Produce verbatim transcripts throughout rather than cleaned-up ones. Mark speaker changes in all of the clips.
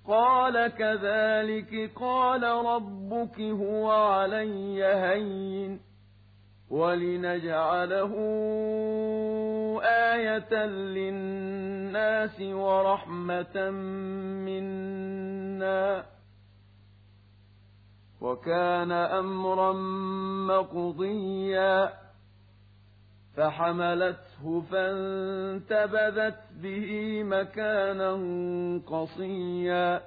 Speaker 1: قال كذلك قال ربك هو علي هين ولنجعله آية للناس ورحمة منا وكان أمرا مقضيا فحملته فانتبذت به مكانا قصيا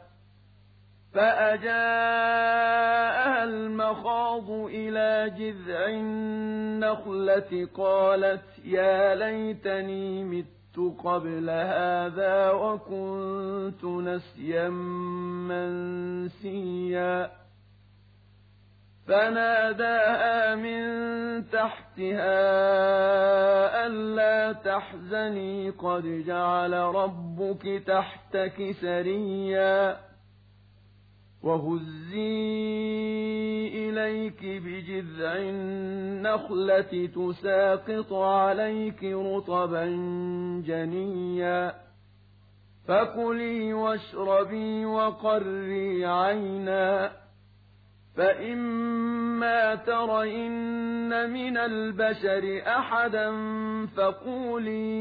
Speaker 1: فأجاءها المخاض إلى جذع النخلة قالت يا ليتني مت قبل هذا وكنت نسيا منسيا فناداها من تحتها ألا تحزني قد جعل ربك تحتك سريا وهزي إليك بجذع النخلة تساقط عليك رطبا جنيا فكلي واشربي وقري عينا فإما ترين من البشر أحدا فقولي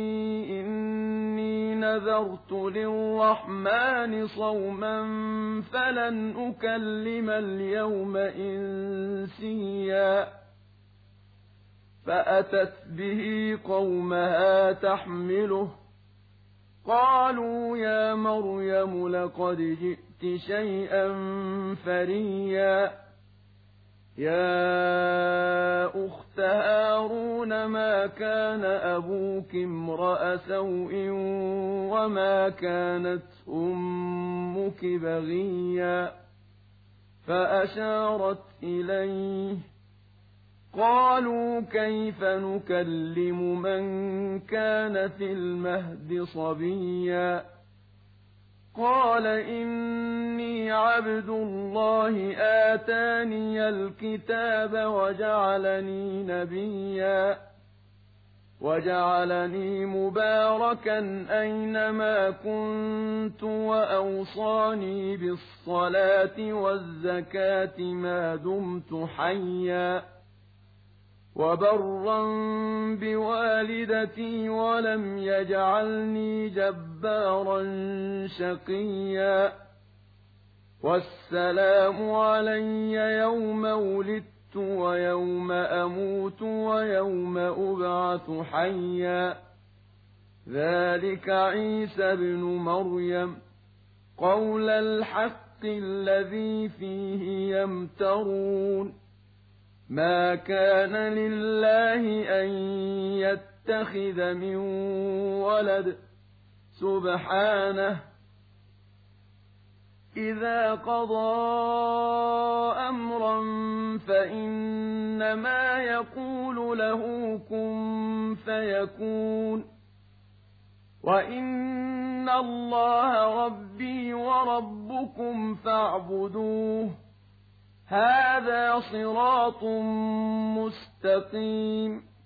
Speaker 1: إني نذرت للرحمن صوما فلن أكلم اليوم إنسيا فأتت به قومها تحمله قالوا يا مريم لقد جئت شيئا فريا يا أخت هارون ما كان أبوك امرأ سوء وما كانت أمك بغيا فأشارت إليه قالوا كيف نكلم من كان في المهد صبيا قال إني عبد الله آتاني الكتاب وجعلني نبيا وجعلني مباركا أينما كنت وأوصاني بالصلاة والزكاة ما دمت حيا وبرا بوالدتي ولم يجعلني جبارا شقيا والسلام علي يوم ولدت ويوم أموت ويوم أبعث حيا ذلك عيسى ابن مريم قول الحق الذي فيه يمترون ما كان لله أن يتخذ من ولد سبحانه إذا قضى أمرا فإنما يقول له كن فيكون وإن الله ربي وربكم فاعبدوه هذا صراط مستقيم